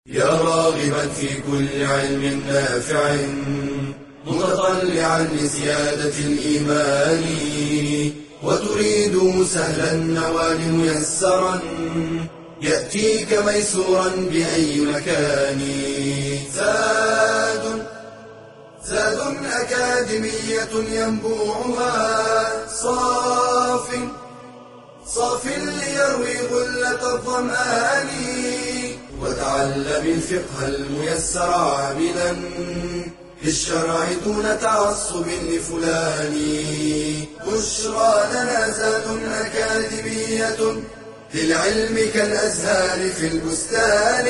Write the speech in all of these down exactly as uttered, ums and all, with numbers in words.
يا راغبا في كل علم نافع متطلعا لزيادة الإيمان وتريد سهلا النوال ميسرا يأتيك ميسورا بأي مكان. زاد زاد أكاديمية ينبوعها صاف صاف ليروي غلة الظمآن وتعلم الفقه الميسر عاملا بالشرع دون تعصب لفلان. بشرى لنا زاد أكاديمية للعلم كالأزهار في البستان.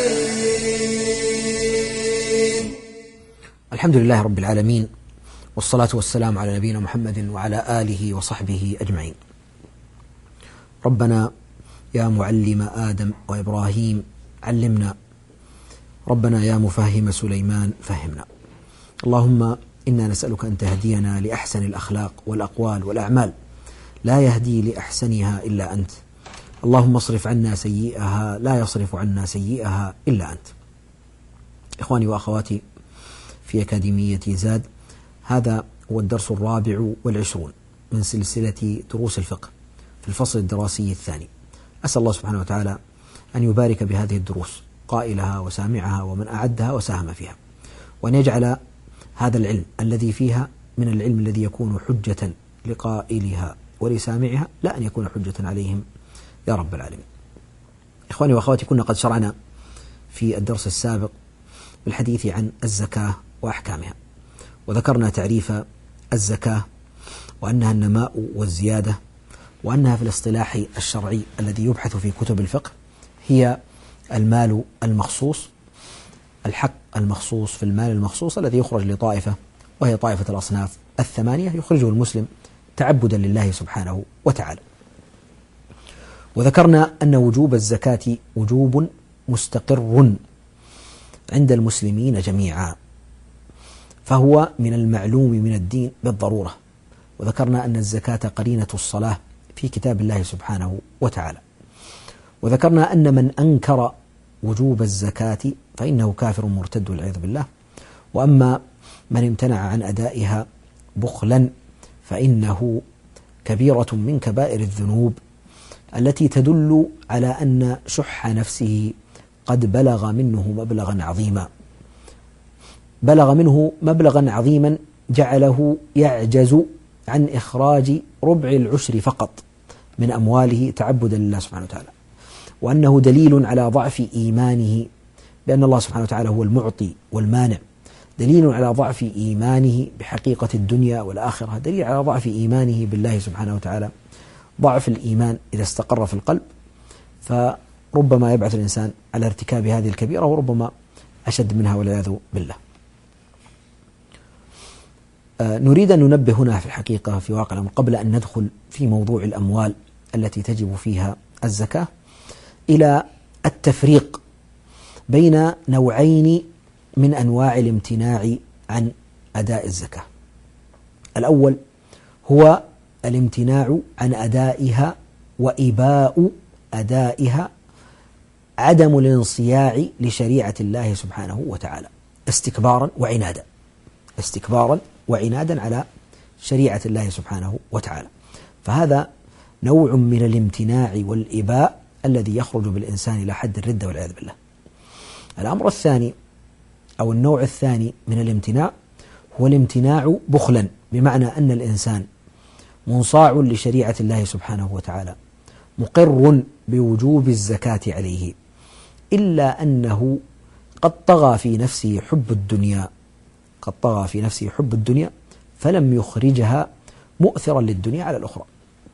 الحمد لله رب العالمين، والصلاة والسلام على نبينا محمد وعلى آله وصحبه أجمعين. ربنا يا معلم آدم وإبراهيم علمنا، ربنا يا مفهم سليمان فهمنا. اللهم إنا نسألك أن تهدينا لأحسن الأخلاق والأقوال والأعمال، لا يهدي لأحسنها إلا أنت. اللهم اصرف عنا سيئها، لا يصرف عنا سيئها إلا أنت. إخواني وأخواتي في أكاديمية زاد، هذا هو الدرس الرابع والعشرون من سلسلة دروس الفقه في الفصل الدراسي الثاني. أسأل الله سبحانه وتعالى أن يبارك بهذه الدروس قائلها وسامعها ومن أعدها وساهم فيها، وأن يجعل هذا العلم الذي فيها من العلم الذي يكون حجة لقائلها ولسامعها، لا أن يكون حجة عليهم يا رب العالمين. إخواني وأخواتي، كنا قد شرعنا في الدرس السابق بالحديث عن الزكاة وأحكامها، وذكرنا تعريف الزكاة وأنها النماء والزيادة، وأنها في الاصطلاح الشرعي الذي يبحث في كتب الفقه هي المال المخصوص، الحق المخصوص في المال المخصوص الذي يخرج لطائفة، وهي طائفة الأصناف الثمانية يخرجه المسلم تعبدا لله سبحانه وتعالى. وذكرنا أن وجوب الزكاة وجوب مستقر عند المسلمين جميعا، فهو من المعلوم من الدين بالضرورة. وذكرنا أن الزكاة قرينة الصلاة في كتاب الله سبحانه وتعالى. وذكرنا أن من أنكر وجوب الزكاة فإنه كافر مرتد والعياذ بالله، وأما من امتنع عن أدائها بخلا فإنه كبيرة من كبائر الذنوب التي تدل على أن شح نفسه قد بلغ منه مبلغا عظيما، بلغ منه مبلغا عظيما جعله يعجز عن إخراج ربع العشر فقط من أمواله تعبدا لله سبحانه وتعالى، وأنه دليل على ضعف إيمانه بأن الله سبحانه وتعالى هو المعطي والمانع، دليل على ضعف إيمانه بحقيقة الدنيا والآخرة، دليل على ضعف إيمانه بالله سبحانه وتعالى. ضعف الإيمان إذا استقر في القلب فربما يبعث الإنسان على ارتكاب هذه الكبيرة، وربما أشد منها والعياذ بالله. آه نريد أن ننبه هنا في الحقيقة في واقع الأمر قبل أن ندخل في موضوع الأموال التي تجب فيها الزكاة إلى التفريق بين نوعين من أنواع الامتناع عن أداء الزكاة. الأول هو الامتناع عن أدائها وإباء أدائها، عدم الانصياع لشريعة الله سبحانه وتعالى استكبارا وعنادا، استكبارا وعنادا على شريعة الله سبحانه وتعالى. فهذا نوع من الامتناع والإباء الذي يخرج بالإنسان إلى حد الردة والعياذ بالله. الأمر الثاني أو النوع الثاني من الامتناع هو الامتناع بخلا، بمعنى أن الإنسان منصاع لشريعة الله سبحانه وتعالى، مقر بوجوب الزكاة عليه، إلا أنه قد طغى في نفسه حب الدنيا، قد طغى في نفسه حب الدنيا فلم يخرجها مؤثرا للدنيا على الأخرى،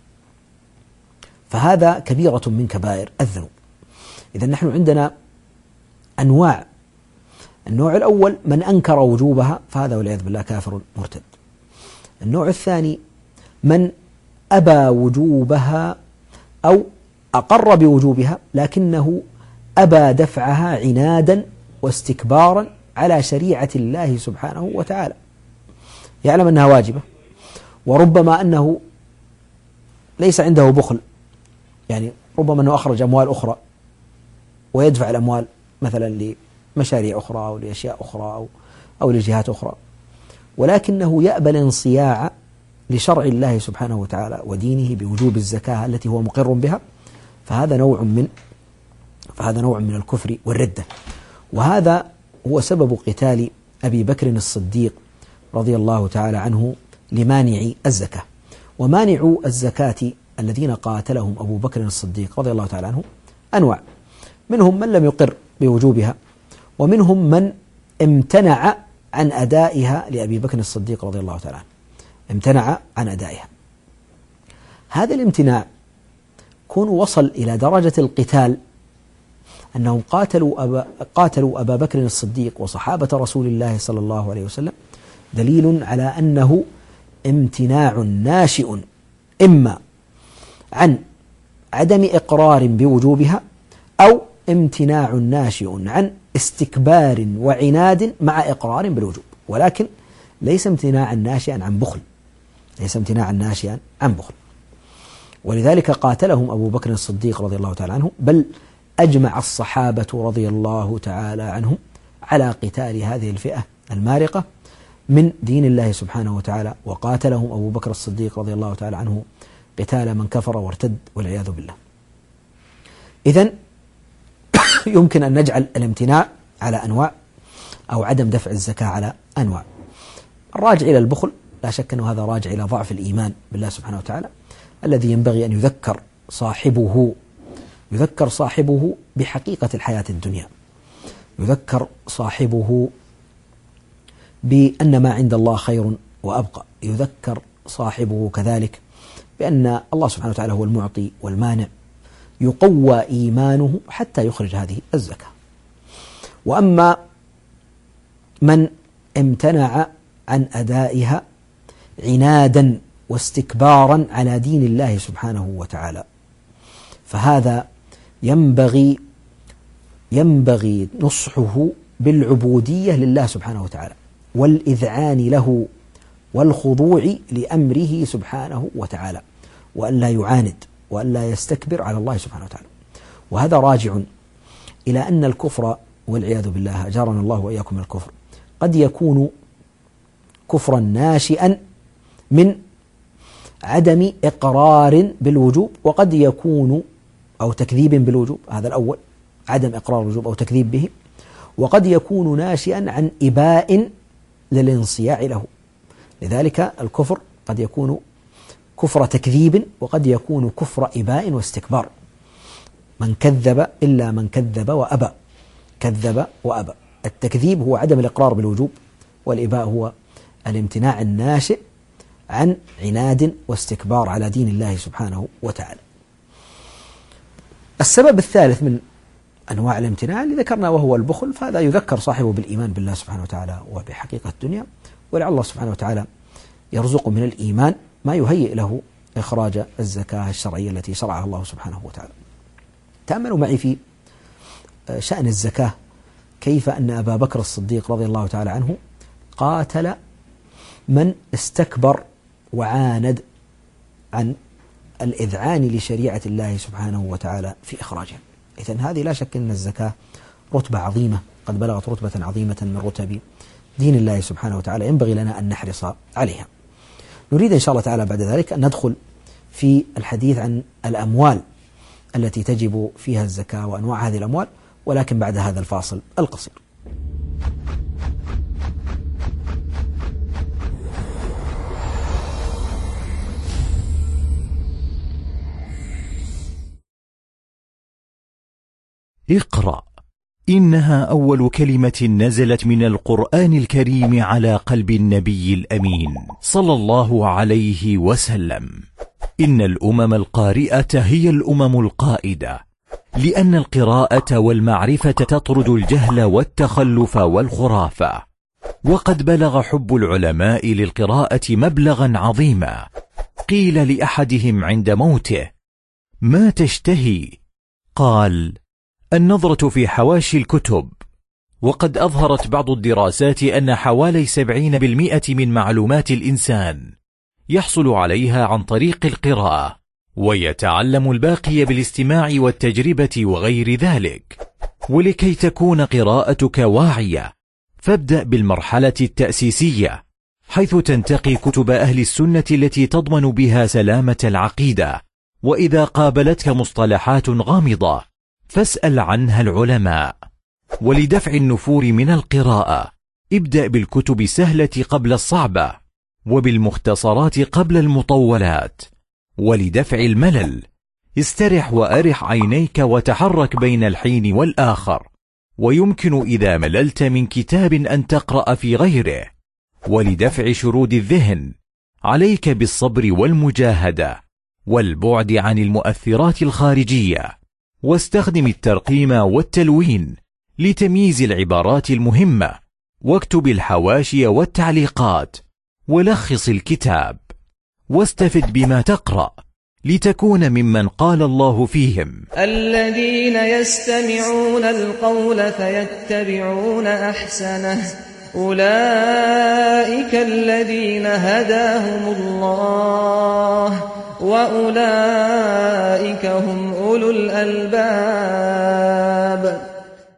فهذا كبيرة من كبائر الذنوب. إذن نحن عندنا أنواع. النوع الأول من أنكر وجوبها فهذا والعياذ بالله كافر مرتد. النوع الثاني من أبى وجوبها أو أقر بوجوبها لكنه أبى دفعها عنادا واستكبارا على شريعة الله سبحانه وتعالى، يعلم أنها واجبة، وربما أنه ليس عنده بخل، يعني ربما أنه أخرج أموال أخرى ويدفع الأموال مثلا لمشاريع أخرى أو لأشياء أخرى أو, أو لجهات أخرى، ولكنه يأبى الانصياع لشرع الله سبحانه وتعالى ودينه بوجوب الزكاة التي هو مقر بها، فهذا نوع من فهذا نوع من الكفر والردة. وهذا هو سبب قتال أبي بكر الصديق رضي الله تعالى عنه لمانعي الزكاة. ومانعو الزكاة الذين قاتلهم أبو بكر الصديق رضي الله تعالى عنه أنواع، منهم من لم يقر بوجوبها، ومنهم من امتنع عن أدائها لأبي بكر الصديق رضي الله تعالى عنه، امتنع عن أدائها. هذا الامتناع كون وصل إلى درجة القتال، أنهم قاتلوا أبا, قاتلوا أبا بكر الصديق وصحابة رسول الله صلى الله عليه وسلم، دليل على أنه امتناع ناشئ إما عن عدم إقرار بوجوبها، أو امتناع ناشئ عن استكبار وعناد مع إقرار بالوجوب، ولكن ليس امتناعا ناشئا عن بخل، ليس امتناعا ناشئا عن بخل. ولذلك قاتلهم أبو بكر الصديق رضي الله تعالى عنه، بل أجمع الصحابة رضي الله تعالى عنهم على قتال هذه الفئة المارقة من دين الله سبحانه وتعالى، وقاتلهم أبو بكر الصديق رضي الله تعالى عنه قتال من كفر وارتد والعياذ بالله. إذن يمكن أن نجعل الامتناع على أنواع، أو عدم دفع الزكاة على أنواع. الراجع إلى البخل لا شك أنه هذا راجع إلى ضعف الإيمان بالله سبحانه وتعالى، الذي ينبغي أن يذكر صاحبه يذكر صاحبه بحقيقة الحياة الدنيا، يذكر صاحبه بأن ما عند الله خير وأبقى، يذكر صاحبه كذلك بأن الله سبحانه وتعالى هو المعطي والمانع، يقوى إيمانه حتى يخرج هذه الزكاة. وأما من امتنع عن أدائها عنادا واستكبارا على دين الله سبحانه وتعالى، فهذا ينبغي ينبغي نصحه بالعبودية لله سبحانه وتعالى، والإذعان له والخضوع لأمره سبحانه وتعالى، وأن لا يعاند وأن لا يستكبر على الله سبحانه وتعالى. وهذا راجع إلى أن الكفر والعياذ بالله أجارنا الله وإياكم من الكفر قد يكون كفرا ناشئا من عدم إقرار بالوجوب، وقد يكون أو تكذيب بالوجوب، هذا الأول عدم إقرار الوجوب أو تكذيب به، وقد يكون ناشئا عن إباء للانصياع له. لذلك الكفر قد يكون كفر تكذيب، وقد يكون كفر إباء واستكبار. من كذب إلا من كذب وأبى، كذب وأبى. التكذيب هو عدم الإقرار بالوجوب، والإباء هو الامتناع الناشئ عن عناد واستكبار على دين الله سبحانه وتعالى. السبب الثالث من أنواع الامتناع اللي ذكرنا وهو البخل، فهذا يذكر صاحبه بالإيمان بالله سبحانه وتعالى وبحقيقة الدنيا، ولعل الله سبحانه وتعالى يرزق من الإيمان ما يهيئ له إخراج الزكاة الشرعية التي شرعها الله سبحانه وتعالى. تأملوا معي في شأن الزكاة كيف أن أبا بكر الصديق رضي الله تعالى عنه قاتل من استكبر وعاند عن الإذعان لشريعة الله سبحانه وتعالى في إخراجها. إذن هذه لا شك أن الزكاة رتبة عظيمة، قد بلغت رتبة عظيمة من رتب دين الله سبحانه وتعالى، ينبغي لنا أن نحرص عليها. نريد إن شاء الله تعالى بعد ذلك أن ندخل في الحديث عن الأموال التي تجب فيها الزكاة وأنواع هذه الأموال، ولكن بعد هذا الفاصل القصير. اقرأ، إنها أول كلمة نزلت من القرآن الكريم على قلب النبي الأمين صلى الله عليه وسلم. إن الأمم القارئة هي الأمم القائدة، لأن القراءة والمعرفة تطرد الجهل والتخلف والخرافة. وقد بلغ حب العلماء للقراءة مبلغا عظيما. قيل لأحدهم عند موته: ما تشتهي؟ قال: النظرة في حواشي الكتب. وقد أظهرت بعض الدراسات أن حوالي سبعين بالمئة من معلومات الإنسان يحصل عليها عن طريق القراءة، ويتعلم الباقي بالاستماع والتجربة وغير ذلك. ولكي تكون قراءتك واعية فابدأ بالمرحلة التأسيسية، حيث تنتقي كتب أهل السنة التي تضمن بها سلامة العقيدة. وإذا قابلتك مصطلحات غامضة فاسأل عنها العلماء. ولدفع النفور من القراءة ابدأ بالكتب السهلة قبل الصعبة، وبالمختصرات قبل المطولات. ولدفع الملل استرح وأرح عينيك وتحرك بين الحين والآخر، ويمكن إذا مللت من كتاب أن تقرأ في غيره. ولدفع شرود الذهن عليك بالصبر والمجاهدة والبعد عن المؤثرات الخارجية، واستخدم الترقيم والتلوين لتمييز العبارات المهمة، واكتب الحواشي والتعليقات، ولخص الكتاب، واستفد بما تقرأ لتكون ممن قال الله فيهم: الذين يستمعون القول فيتبعون أحسنه أولئك الذين هداهم الله وأولئك هم أولو الألباب.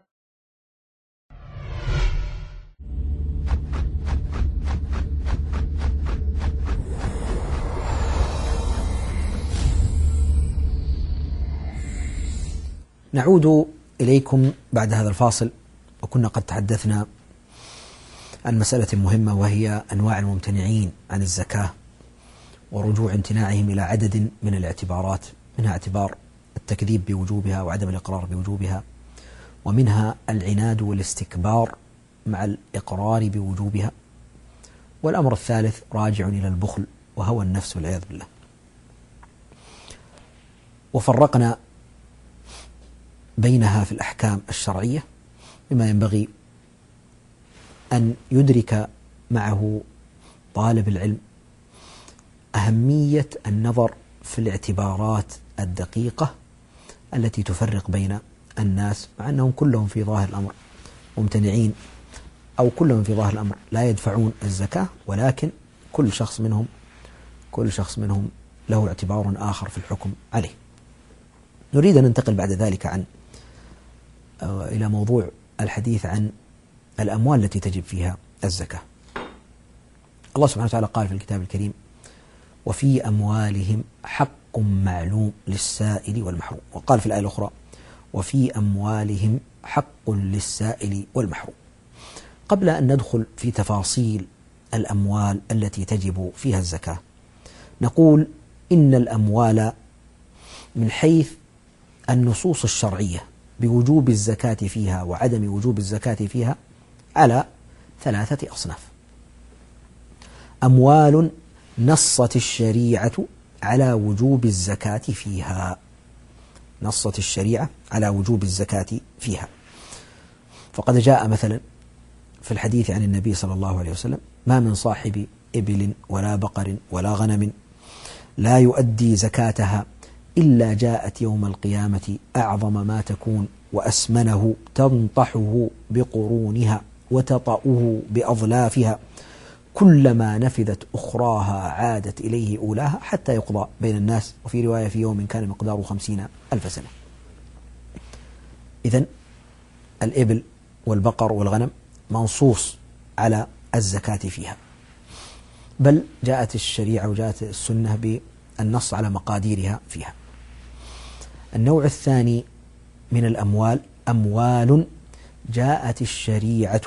نعود إليكم بعد هذا الفاصل، وكنا قد تحدثنا عن مسألة مهمة، وهي أنواع الممتنعين عن الزكاة ورجوع امتناعهم إلى عدد من الاعتبارات، منها اعتبار التكذيب بوجوبها وعدم الإقرار بوجوبها، ومنها العناد والاستكبار مع الإقرار بوجوبها، والأمر الثالث راجع إلى البخل وهوى النفس والعياذ بالله. وفرقنا بينها في الأحكام الشرعية بما ينبغي أن يدرك معه طالب العلم أهمية النظر في الاعتبارات الدقيقة التي تفرق بين الناس، مع أنهم كلهم في ظاهر الأمر ممتنعين، أو كلهم في ظاهر الأمر لا يدفعون الزكاة، ولكن كل شخص منهم كل شخص منهم له اعتبار آخر في الحكم عليه. نريد أن ننتقل بعد ذلك عن إلى موضوع الحديث عن الأموال التي تجب فيها الزكاة. الله سبحانه وتعالى قال في الكتاب الكريم: وفي أموالهم حق معلوم للسائل والمحروم. وقال في الآية الأخرى: وفي أموالهم حق للسائل والمحروم. قبل أن ندخل في تفاصيل الأموال التي تجب فيها الزكاة، نقول إن الأموال من حيث النصوص الشرعية بوجوب الزكاة فيها وعدم وجوب الزكاة فيها على ثلاثة أصناف. أموال نصت الشريعة على وجوب الزكاة فيها نصت الشريعة على وجوب الزكاة فيها فقد جاء مثلا في الحديث عن النبي صلى الله عليه وسلم: ما من صاحب إبل ولا بقر ولا غنم لا يؤدي زكاتها إلا جاءت يوم القيامة أعظم ما تكون وأسمنه تنطحه بقرونها وتطأه بأظلافها، كلما نفذت أخراها عادت إليه أولاها حتى يقضى بين الناس، وفي رواية في يوم كان مقداره خمسين ألف سنة. إذن الإبل والبقر والغنم منصوص على الزكاة فيها، بل جاءت الشريعة وجاءت السنة بالنص على مقاديرها فيها. النوع الثاني من الأموال أموال جاءت الشريعة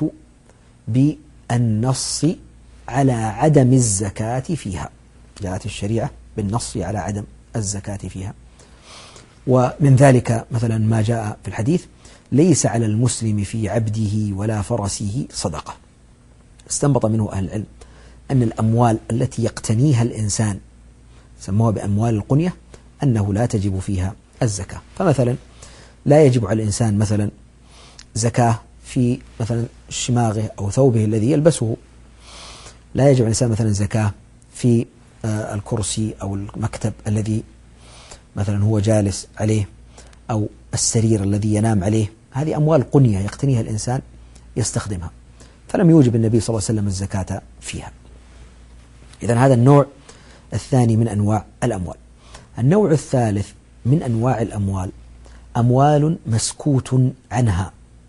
بالنص على عدم الزكاة فيها جاءت الشريعة بالنص على عدم الزكاة فيها ومن ذلك مثلا ما جاء في الحديث: ليس على المسلم في عبده ولا فرسه صدقة. استنبط منه أهل العلم أن الأموال التي يقتنيها الإنسان سموها بأموال القنية أنه لا تجب فيها الزكاة. فمثلا لا يجب على الإنسان مثلا زكاة في مثلا شماغه أو ثوبه الذي يلبسه، لا يجب على الإنسان مثلا زكاة في الكرسي أو المكتب الذي مثلا هو جالس عليه أو السرير الذي ينام عليه. هذه أموال قنية يقتنيها الإنسان يستخدمها، فلم يوجب النبي صلى الله عليه وسلم الزكاة فيها. إذن هذا النوع الثاني من أنواع الأموال. النوع الثالث من أنواع الأموال أموال مسكوت عنها،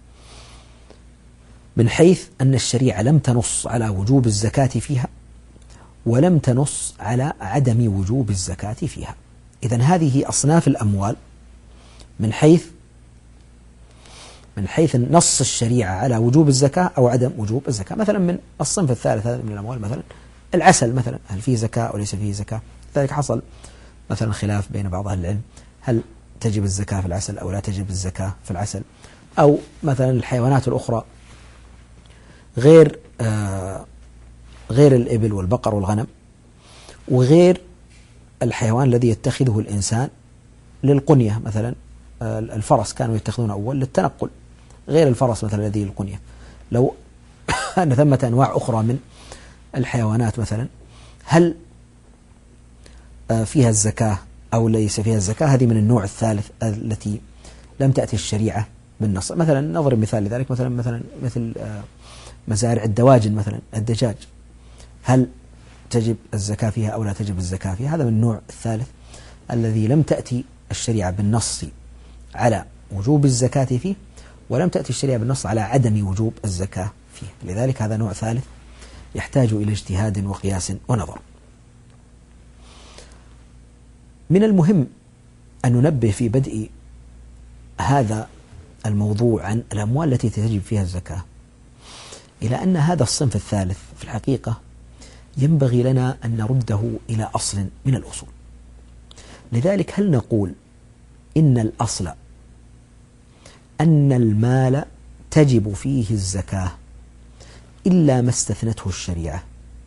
من حيث أن الشريعة لم تنص على وجوب الزكاة فيها ولم تنص على عدم وجوب الزكاة فيها. إذن هذه أصناف الأموال من حيث من حيث نص الشريعة على وجوب الزكاة أو عدم وجوب الزكاة. مثلا من الصنف الثالث هذا من الأموال مثلا العسل مثلا، هل فيه زكاة أو ليس فيه زكاة؟ لذلك حصل مثلا خلاف بين بعض أهل العلم هل تجب الزكاة في العسل أو لا تجب الزكاة في العسل. أو مثلا الحيوانات الأخرى غير آه غير الإبل والبقر والغنم، وغير الحيوان الذي يتخذه الإنسان للقنية، مثلا آه الفرس كانوا يتخذون أول للتنقل، غير الفرس مثلا الذي للقنية. لو أن ثمة أنواع أخرى من الحيوانات مثلا هل آه فيها الزكاة أو ليس فيها الزكاة، هذه من النوع الثالث التي لم تأتي الشريعة بالنص. مثلا نضرب مثال لذلك، مثلا مثلا مثل آه مزارع الدواجن مثلا الدجاج، هل تجب الزكاة فيها أو لا تجب الزكاة فيها؟ هذا من النوع الثالث الذي لم تأتي الشريعة بالنص على وجوب الزكاة فيه ولم تأتي الشريعة بالنص على عدم وجوب الزكاة فيه، لذلك هذا نوع ثالث يحتاج إلى اجتهاد وقياس ونظر. من المهم أن ننبه في بدء هذا الموضوع عن الأموال التي تجب فيها الزكاة إلى أن هذا الصنف الثالث في الحقيقة ينبغي لنا أن نرده إلى أصل من الأصول. لذلك هل نقول إن الأصل أن المال تجب فيه الزكاة إلا ما استثنته الشريعة،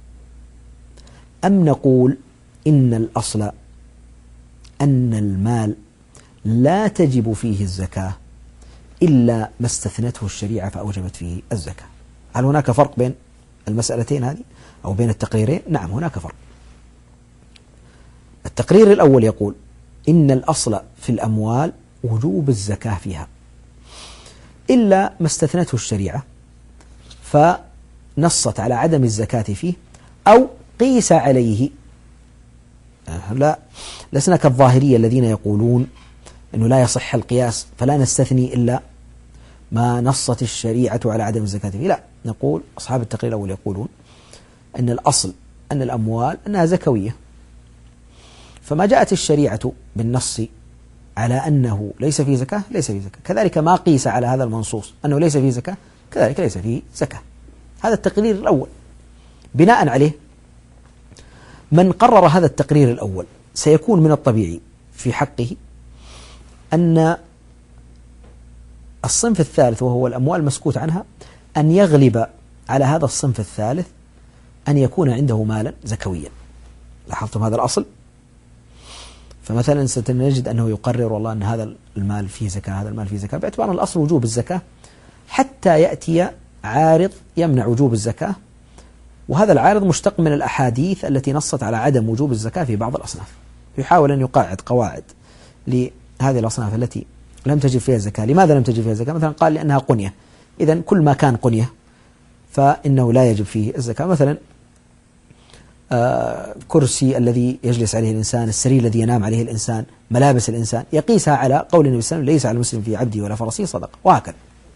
أم نقول إن الأصل أن المال لا تجب فيه الزكاة إلا ما استثنته الشريعة فأوجبت فيه الزكاة؟ هل هناك فرق بين المسألتين هذه أو بين التقريرين؟ نعم هناك فرق. التقرير الأول يقول إن الأصل في الأموال وجوب الزكاة فيها إلا ما استثنته الشريعة فنصت على عدم الزكاة فيه أو قيس عليه. لا لسنا كالظاهرية الذين يقولون أنه لا يصح القياس فلا نستثني إلا ما نصت الشريعة على عدم الزكاة فيه. لا، نقول أصحاب التقرير الأول يقولون أن الأصل أن الأموال أنها زكوية، فما جاءت الشريعة بالنص على أنه ليس فيه زكاة ليس فيه زكاة، كذلك ما قيس على هذا المنصوص أنه ليس فيه زكاة كذلك ليس فيه زكاة. هذا التقرير الأول. بناء عليه من قرر هذا التقرير الأول سيكون من الطبيعي في حقه أن الصنف الثالث وهو الأموال المسكوت عنها أن يغلب على هذا الصنف الثالث أن يكون عنده مالا زكويا. لاحظتم هذا الأصل؟ فمثلا سنجد أنه يقرر والله أن هذا المال فيه زكاة هذا المال فيه زكاة باعتبار الأصل وجوب الزكاة حتى يأتي عارض يمنع وجوب الزكاة، وهذا العارض مشتق من الأحاديث التي نصت على عدم وجوب الزكاة في بعض الأصناف. يحاول أن يقاعد قواعد لهذه الأصناف التي لم تجب فيها الزكاة. لماذا لم تجب فيها الزكاة؟ مثلا قال لأنها قنية، إذن كل ما كان قنية فإنه لا يجب فيه الزكاة. مثلا آه كرسي الذي يجلس عليه الإنسان، السرير الذي ينام عليه الإنسان، ملابس الإنسان، يقيسها على قول النبي صلى الله عليه وسلم ليس على المسلم في عبده ولا فرسه صدقة، وهكذا.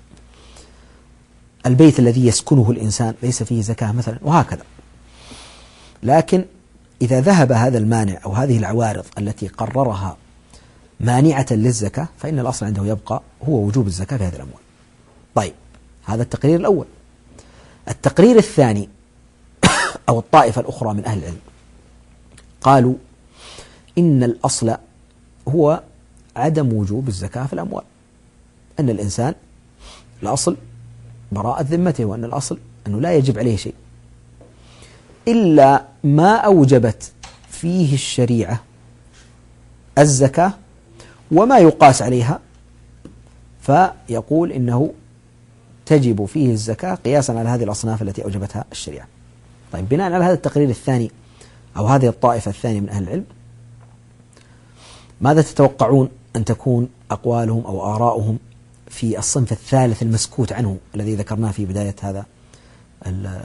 البيت الذي يسكنه الإنسان ليس فيه زكاة مثلا، وهكذا. لكن إذا ذهب هذا المانع أو هذه العوارض التي قررها مانعة للزكاة فإن الأصل عنده يبقى هو وجوب الزكاة في هذه الأموال. طيب، هذا التقرير الأول. التقرير الثاني أو الطائفة الأخرى من أهل العلم قالوا إن الأصل هو عدم وجوب الزكاة في الأموال، أن الإنسان الأصل براءة ذمته، وأن الأصل أنه لا يجب عليه شيء إلا ما أوجبت فيه الشريعة الزكاة وما يقاس عليها، فيقول إنه تجب فيه الزكاة قياسا على هذه الأصناف التي أوجبتها الشريعة. طيب، بناء على هذا التقرير الثاني أو هذه الطائفة الثانية من أهل العلم، ماذا تتوقعون أن تكون أقوالهم أو آراؤهم في الصنف الثالث المسكوت عنه الذي ذكرناه في بداية هذا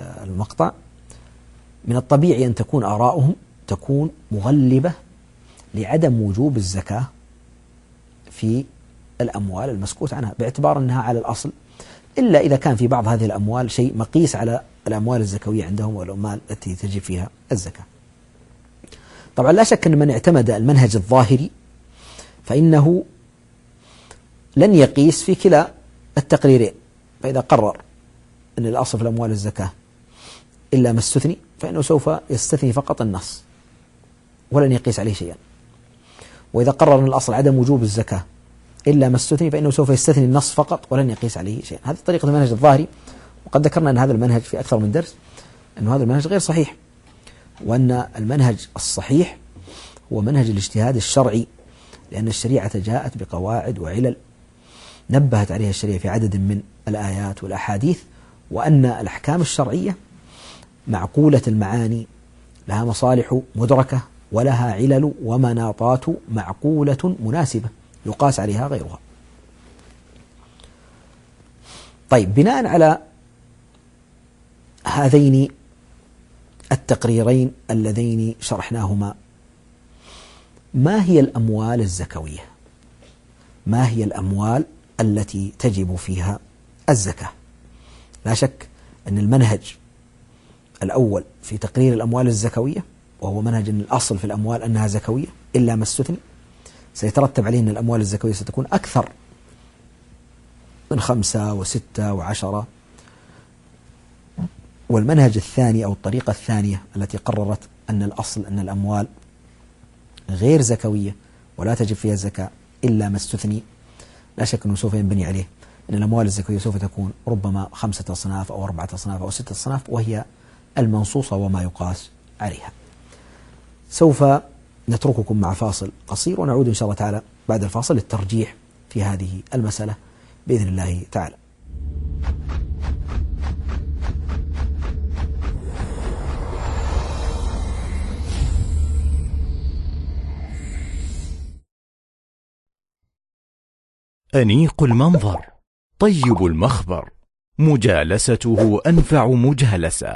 المقطع؟ من الطبيعي أن تكون آراؤهم تكون مغلبة لعدم وجوب الزكاة في الأموال المسكوت عنها، باعتبار أنها على الأصل، إلا إذا كان في بعض هذه الأموال شيء مقيس على الأموال الزكوية عندهم والأموال التي تجب فيها الزكاة. طبعا لا شك أن من اعتمد المنهج الظاهري فإنه لن يقيس في كلا التقريرين، فإذا قرر أن الأصل في الأموال الزكاة إلا ما استثني فإنه سوف يستثني فقط النص ولن يقيس عليه شيئا، وإذا قرر أن الأصل عدم وجوب الزكاة إلا ما استثني فإنه سوف يستثني النص فقط ولن يقيس عليه شيئا. هذه طريقة المنهج الظاهري، وقد ذكرنا أن هذا المنهج في أكثر من درس أن هذا المنهج غير صحيح، وأن المنهج الصحيح هو منهج الاجتهاد الشرعي، لأن الشريعة جاءت بقواعد وعلل نبهت عليها الشريعة في عدد من الآيات والأحاديث، وأن الأحكام الشرعية معقولة المعاني، لها مصالح مدركة ولها علل ومناطات معقولة مناسبة يقاس عليها غيرها. طيب، بناء على هذين التقريرين اللذين شرحناهما، ما هي الأموال الزكوية؟ ما هي الأموال التي تجب فيها الزكاة؟ لا شك أن المنهج الأول في تقرير الأموال الزكوية، وهو منهج أن الأصل في الأموال أنها زكوية إلا ما استثني، سيترتب عليه أن الأموال الزكوية ستكون أكثر من خمسة وستة وعشرة. والمنهج الثاني أو الطريقة الثانية التي قررت أن الأصل أن الأموال غير زكوية ولا تجب فيها الزكاة إلا ما استثني، لا شك أنه سوف ينبني عليه أن الأموال الزكوية سوف تكون ربما خمسة أصناف أو أربعة أصناف أو ستة أصناف، وهي المنصوصة وما يقاس عليها. سوف نترككم مع فاصل قصير ونعود إن شاء الله تعالى بعد الفاصل للترجيح في هذه المسألة بإذن الله تعالى. أنيق المنظر، طيب المخبر، مجالسته أنفع مجالسة،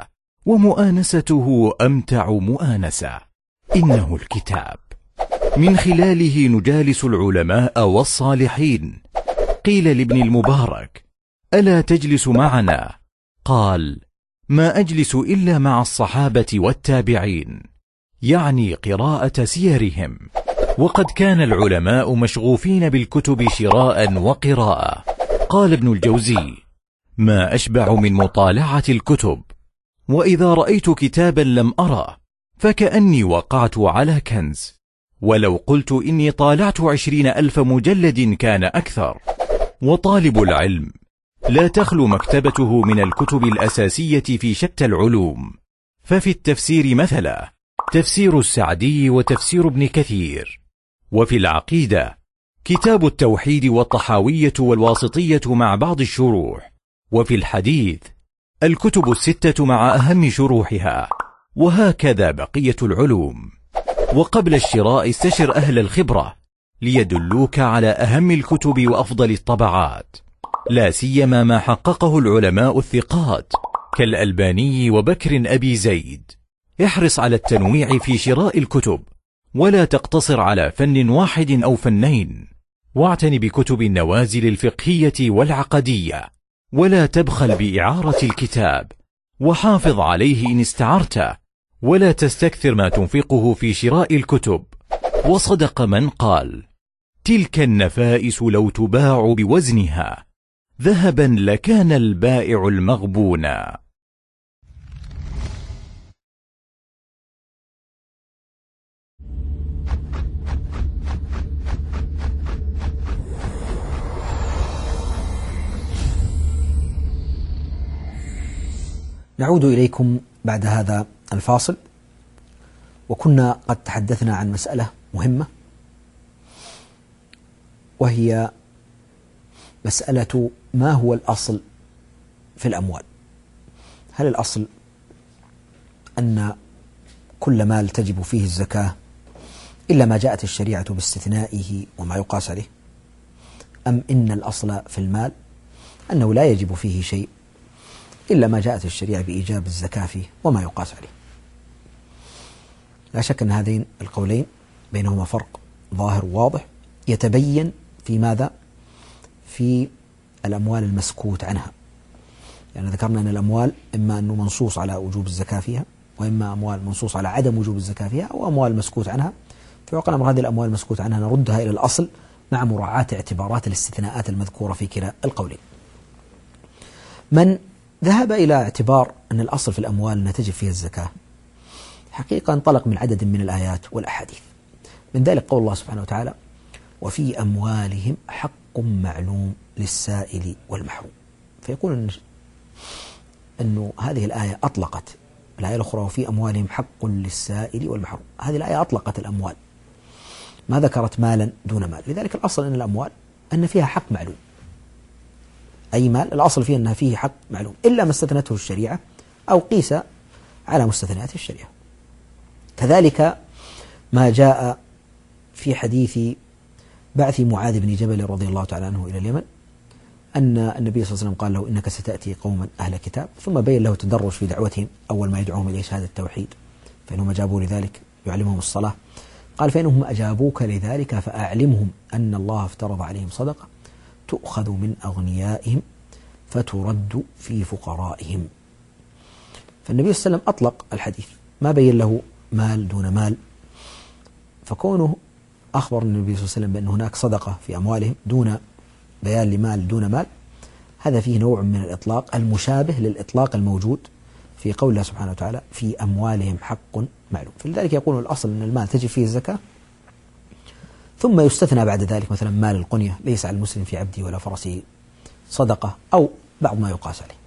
ومؤانسته أمتع مؤانسة. إنه الكتاب، من خلاله نجالس العلماء والصالحين. قيل لابن المبارك: ألا تجلس معنا؟ قال: ما أجلس إلا مع الصحابة والتابعين، يعني قراءة سيرهم. وقد كان العلماء مشغوفين بالكتب شراء وقراءة. قال ابن الجوزي: ما أشبع من مطالعة الكتب، وإذا رأيت كتابا لم أره فكأني وقعت على كنز، ولو قلت إني طالعت عشرين ألف مجلد كان أكثر. وطالب العلم لا تخلو مكتبته من الكتب الأساسية في شتى العلوم، ففي التفسير مثلا تفسير السعدي وتفسير ابن كثير، وفي العقيدة كتاب التوحيد والطحاوية والواسطية مع بعض الشروح، وفي الحديث الكتب الستة مع أهم شروحها، وهكذا بقية العلوم. وقبل الشراء استشر أهل الخبرة ليدلوك على أهم الكتب وأفضل الطبعات، لا سيما ما حققه العلماء الثقات كالألباني وبكر أبي زيد. احرص على التنويع في شراء الكتب، ولا تقتصر على فن واحد أو فنين، واعتن بكتب النوازل الفقهية والعقدية، ولا تبخل بإعارة الكتاب، وحافظ عليه إن استعرته، ولا تستكثر ما تنفقه في شراء الكتب. وصدق من قال: تلك النفائس لو تباع بوزنها ذهبا لكان البائع المغبونا. نعود إليكم بعد هذا الفاصل، وكنا قد تحدثنا عن مسألة مهمة، وهي مسألة ما هو الأصل في الأموال. هل الأصل أن كل مال تجب فيه الزكاة إلا ما جاءت الشريعة باستثنائه وما يقاس عليه، أم إن الأصل في المال أنه لا يجب فيه شيء إلا ما جاءت الشريعة بإيجاب الزكاة فيه وما يقاس عليه؟ لا شك أن هذين القولين بينهما فرق ظاهر واضح يتبين في ماذا؟ في الأموال المسكوت عنها. يعني ذكرنا أن الأموال إما أنه منصوص على وجوب الزكاة فيها، وإما أموال منصوص على عدم وجوب الزكاة فيها، أو أموال مسكوت عنها. في واقع الأمر هذه الأموال المسكوت عنها نردها إلى الأصل مع مراعاة اعتبارات الاستثناءات المذكورة في كلا القولين. من ذهب إلى اعتبار أن الأصل في الأموال أنها تجب فيها الزكاة حقيقة انطلق من عدد من الآيات والأحاديث، من ذلك قول الله سبحانه وتعالى: وفي أموالهم حق معلوم للسائل والمحروم. فيكون أنه هذه الآية أطلقت الآية الأخرى وفي أموالهم حق للسائل والمحروم، هذه الآية أطلقت الأموال ما ذكرت مالا دون مال. لذلك الأصل أن الأموال أن فيها حق معلوم، أي مال الأصل فيه أنها فيه حق معلوم إلا ما استثنته الشريعة أو قيس على مستثنيات الشريعة. كذلك ما جاء في حديث بعث معاذ بن جبل رضي الله تعالى عنه إلى اليمن أن النبي صلى الله عليه وسلم قال له: إنك ستأتي قوما أهل كتاب، ثم بين له تدرج في دعوتهم. أول ما يدعوهم إليه شهادة التوحيد، فإنهم أجابوا لذلك يعلمهم الصلاة. قال: فإنهم أجابوك لذلك فأعلمهم أن الله افترض عليهم صدقة تؤخذ من أغنيائهم فترد في فقرائهم. فالنبي صلى الله عليه وسلم أطلق الحديث، ما بين له مال دون مال، فكونه أخبر النبي صلى الله عليه وسلم بأن هناك صدقة في أموالهم دون بيان لمال دون مال، هذا فيه نوع من الإطلاق المشابه للإطلاق الموجود في قول الله سبحانه وتعالى: في أموالهم حق معلوم. فلذلك يقول الأصل أن المال تجب فيه الزكاة، ثم يستثنى بعد ذلك مثلا مال القنية، ليس على المسلم في عبده ولا فرسه صدقة، أو بعض ما يقاس عليه.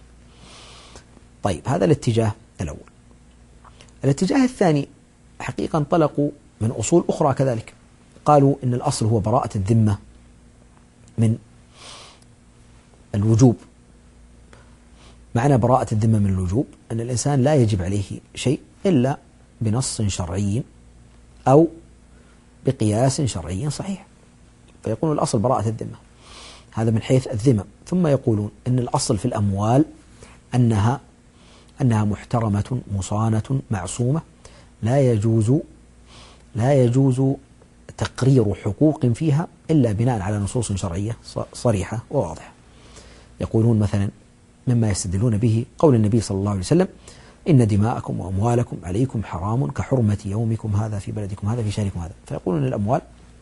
طيب، هذا الاتجاه الأول. الاتجاه الثاني حقيقة انطلقوا من أصول أخرى كذلك، قالوا إن الأصل هو براءة الذمة من الوجوب. معنى براءة الذمة من الوجوب أن الإنسان لا يجب عليه شيء إلا بنص شرعي أو بقياس شرعي صحيح، فيقول الأصل براءة الذمة، هذا من حيث الذمة. ثم يقولون إن الأصل في الأموال أنها أنها محترمة مصانة معصومة، لا يجوز لا يجوز تقرير حقوق فيها إلا بناء على نصوص شرعية صريحة وواضحة. يقولون مثلا مما يستدلون به قول النبي صلى الله عليه وسلم: إن دماءكم وأموالكم عليكم حرام كحرمة يومكم هذا في بلدكم هذا في شهركم هذا. فيقولون أن الأموال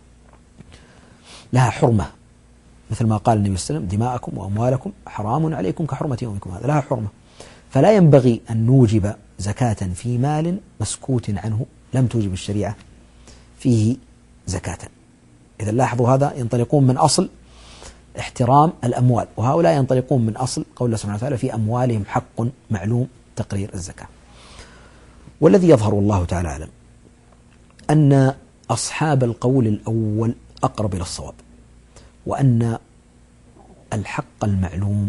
لها حرمة، مثل ما قال النبي صلى الله عليه وسلم: دماءكم وأموالكم حرام عليكم كحرمة يومكم هذا، لها حرمة. فلا ينبغي أن نوجب زكاة في مال مسكوت عنه لم توجب الشريعة فيه زكاة. إذا لاحظوا هذا، ينطلقون من أصل احترام الأموال، وهؤلاء ينطلقون من أصل قول الله سبحانه وتعالى: في أموالهم حق معلوم تقرير الزكاة. والذي يظهر والله تعالى أعلم أن أصحاب القول الأول أقرب إلى الصواب، وأن الحق المعلوم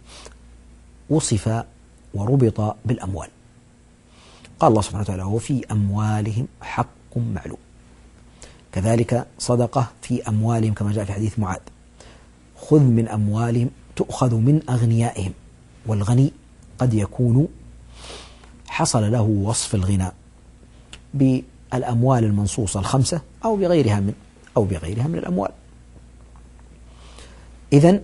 وصف وربط بالأموال. قال الله سبحانه وتعالى: وفي أموالهم حق معلوم. كذلك صدقة في أموالهم كما جاء في حديث معاذ: خذ من أموالهم تؤخذ من أغنيائهم. والغني قد يكون حصل له وصف الغنى بالأموال المنصوصة الخمسة أو بغيرها من أو بغيرها من الأموال. إذن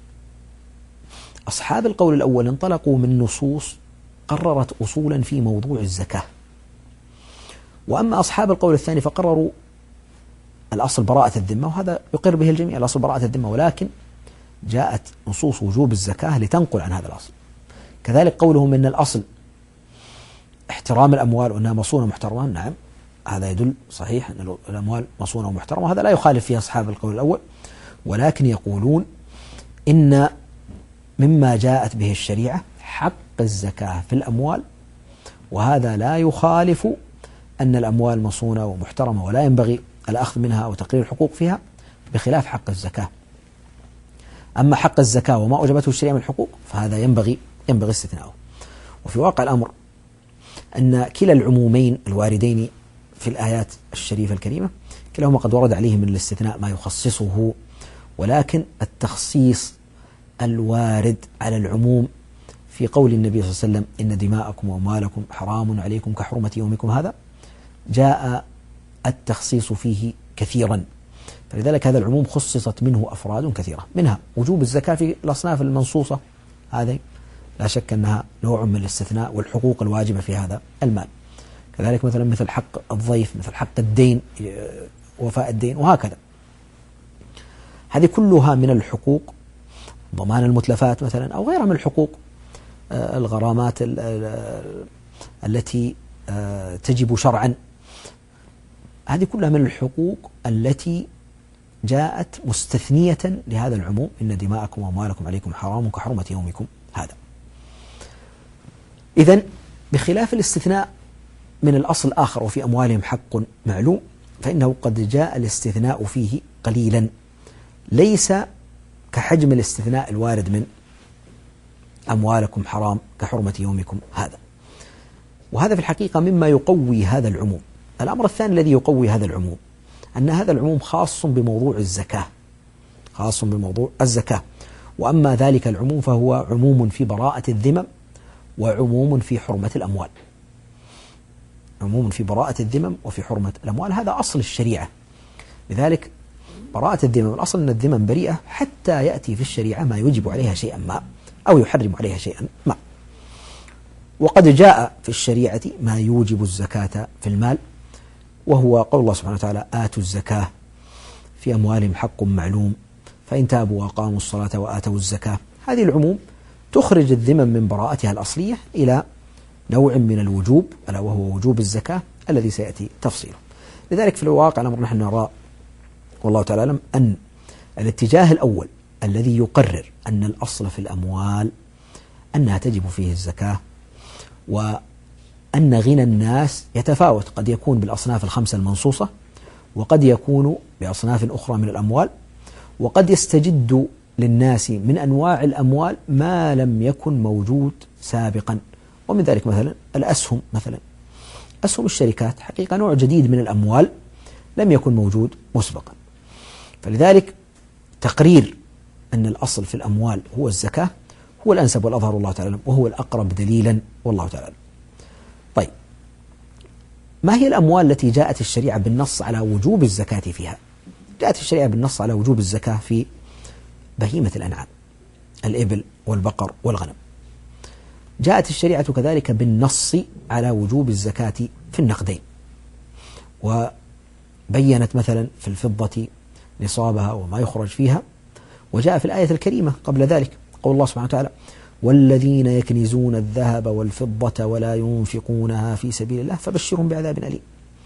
أصحاب القول الأول انطلقوا من نصوص قررت أصولا في موضوع الزكاة، وأما أصحاب القول الثاني فقرروا الأصل براءة الذمة، وهذا يقر به الجميع، الأصل براءة الذمة، ولكن جاءت نصوص وجوب الزكاة لتنقل عن هذا الأصل. كذلك قولهم إن الأصل احترام الأموال وأنها مصونة محترمة، نعم هذا يدل صحيح أن الأموال مصونة ومحترمة، وهذا لا يخالف فيه أصحاب القول الأول، ولكن يقولون إن مما جاءت به الشريعة حق الزكاة في الأموال، وهذا لا يخالف أن الأموال مصونة ومحترمة ولا ينبغي الأخذ منها أو تقرير الحقوق فيها، بخلاف حق الزكاة. أما حق الزكاة وما أوجبته الشريعة من الحقوق فهذا ينبغي ينبغي استثناؤه. وفي واقع الأمر أن كلا العمومين الواردين في الآيات الشريفة الكريمة كلاهما قد ورد عليه من الاستثناء ما يخصصه، ولكن التخصيص الوارد على العموم في قول النبي صلى الله عليه وسلم: إن دماءكم وأموالكم حرام عليكم كحرمة يومكم هذا، جاء التخصيص فيه كثيرا، فلذلك هذا العموم خصصت منه أفراد كثيرة، منها وجوب الزكاة في الأصناف المنصوصة، هذه لا شك أنها نوع من الاستثناء والحقوق الواجبة في هذا المال. كذلك مثلا مثل حق الضيف، مثل حق الدين، وفاء الدين، وهكذا. هذه كلها من الحقوق، ضمان المتلفات مثلا أو غيرها من الحقوق، الغرامات التي تجب شرعا، هذه كلها من الحقوق التي جاءت مستثنية لهذا العموم: إن دماءكم وأموالكم عليكم حرام كحرمة يومكم هذا. إذن بخلاف الاستثناء من الأصل آخر: وفي أموالهم حق معلوم، فإنه قد جاء الاستثناء فيه قليلا، ليس كحجم الاستثناء الوارد من أموالكم حرام كحرمة يومكم هذا. وهذا في الحقيقة مما يقوي هذا العموم. الأمر الثاني الذي يقوي هذا العموم أن هذا العموم خاص بموضوع الزكاة، خاص بموضوع الزكاة. وأما ذلك العموم فهو عموم في براءة الذمم وعموم في حرمة الأموال. عموم في براءة الذمم وفي حرمة الأموال، هذا أصل الشريعة. لذلك براءة الذمم، الأصل أن الذمم بريئة حتى يأتي في الشريعة ما يوجب عليها شيئا ما أو يحرم عليها شيئا ما. وقد جاء في الشريعة ما يوجب الزكاة في المال، وهو قول الله سبحانه وتعالى: آتوا الزكاة في أموالهم حق معلوم فإن تابوا وأقاموا الصلاة وآتوا الزكاة. هذه العموم تخرج الذمم من براءتها الأصلية إلى نوع من الوجوب، ألا وهو وجوب الزكاة الذي سيأتي تفصيله. لذلك في الواقع الأمر نحن نرى والله تعالى أعلم أن الاتجاه الأول الذي يقرر أن الأصل في الأموال أنها تجب فيه الزكاة، وأن غنى الناس يتفاوت، قد يكون بالأصناف الخمسة المنصوصة، وقد يكون بأصناف أخرى من الأموال، وقد يستجد للناس من أنواع الأموال ما لم يكن موجود سابقا. ومن ذلك مثلا الأسهم، مثلا أسهم الشركات حقيقة نوع جديد من الأموال لم يكن موجود مسبقا. فلذلك تقرير أن الأصل في الأموال هو الزكاة هو الأنسب والأظهر الله تعالى، وهو الأقرب دليلا والله تعالى. طيب، ما هي الأموال التي جاءت الشريعة بالنص على وجوب الزكاة فيها؟ جاءت الشريعة بالنص على وجوب الزكاة في بهيمة الأنعام، الإبل والبقر والغنم. جاءت الشريعة كذلك بالنص على وجوب الزكاة في النقدين، وبينت مثلا في الفضة نصابها وما يخرج فيها. وجاء في الآية الكريمة قبل ذلك قول الله سبحانه وتعالى: والذين يكنزون الذهب والفضة ولا ينفقونها في سبيل الله فبشرهم بعذاب أليم.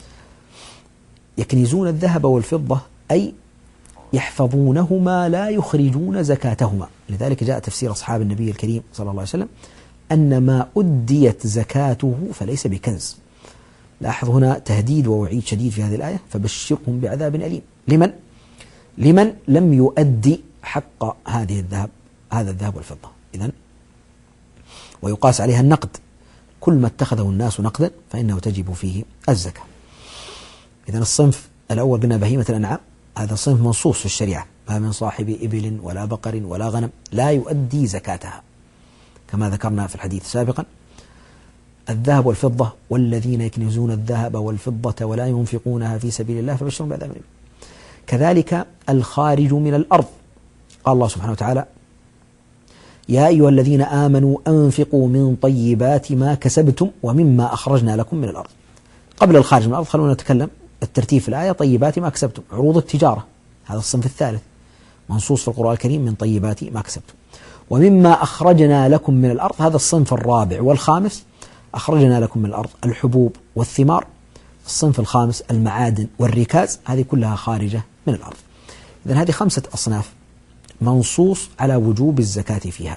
يكنزون الذهب والفضة أي يحفظونهما لا يخرجون زكاتهما. لذلك جاء تفسير أصحاب النبي الكريم صلى الله عليه وسلم أن ما أديت زكاته فليس بكنز. لاحظ هنا تهديد ووعيد شديد في هذه الآية: فبشرهم بعذاب أليم. لمن؟ لمن لم يؤدي حق هذه الذهب هذا الذهب والفضة. إذن ويقاس عليها النقد، كل ما اتخذه الناس نقدا فإنه تجب فيه الزكاة. إذن الصنف الأول قلنا بهيمة الأنعام، هذا صنف منصوص في الشريعة، ما من صاحب إبل ولا بقر ولا غنم لا يؤدي زكاتها، كما ذكرنا في الحديث سابقا. الذهب والفضة: والذين يكنزون الذهب والفضة ولا ينفقونها في سبيل الله فبشرهم بعذاب أليم. كذلك الخارج من الأرض، قال الله سبحانه وتعالى: يا أيها الذين آمنوا أنفقوا من طيبات ما كسبتم ومما أخرجنا لكم من الأرض. قبل الخارج من الأرض خلونا نتكلم الترتيب في الآية: طيبات ما كسبتم، عروض التجارة، هذا الصنف الثالث منصوص في القرآن الكريم: من طيبات ما كسبتم. ومما أخرجنا لكم من الأرض، هذا الصنف الرابع والخامس: أخرجنا لكم من الأرض الحبوب والثمار. الصنف الخامس: المعادن والركاز، هذه كلها خارجة من الأرض. إذن هذه خمسة أصناف منصوص على وجوب الزكاة فيها.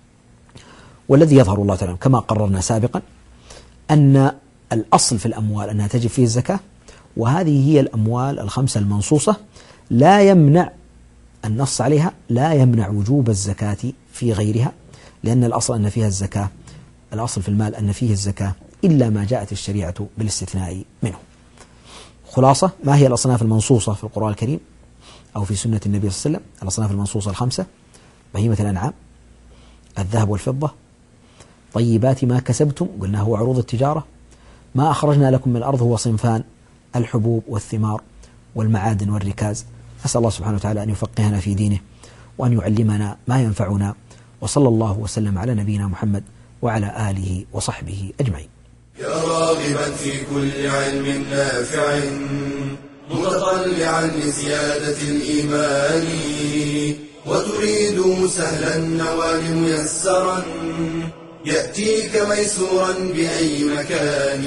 والذي يظهر الله تعالى كما قررنا سابقا أن الأصل في الأموال أنها تجب فيه الزكاة، وهذه هي الأموال الخمسة المنصوصة، لا يمنع النص عليها لا يمنع وجوب الزكاة في غيرها، لأن الأصل أن فيها الزكاة، الأصل في المال أن فيه الزكاة إلا ما جاءت الشريعة بالاستثناء منه. خلاصة: ما هي الأصناف المنصوصة في القرآن الكريم أو في سنة النبي صلى الله عليه وسلم؟ الأصناف المنصوصة الخمسة: بهيمة الأنعام، الذهب والفضة، طيبات ما كسبتم قلنا هو عروض التجارة، ما أخرجنا لكم من الأرض هو صنفان: الحبوب والثمار والمعادن والركاز. أسأل الله سبحانه وتعالى أن يفقهنا في دينه وأن يعلمنا ما ينفعنا، وصلى الله وسلم على نبينا محمد وعلى آله وصحبه أجمعين. يا راغبا في كل علم نافع متطلعا لزيادة الإيمان وتريد سهلا النوال ميسرا يأتيك ميسورا بأي مكان.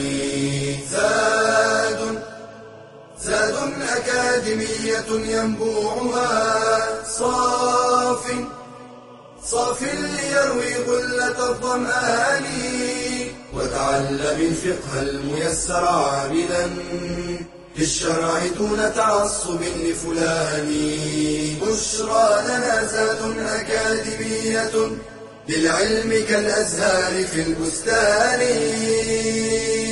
زاد زاد أكاديمية ينبوعها صاف صاف ليروي غلة الظمآن وتعلم الفقه الميسر عاملا للشرع دون تعصب لفلان. بشرى لنا زاد أكاديمية للعلم كالأزهار في البستان.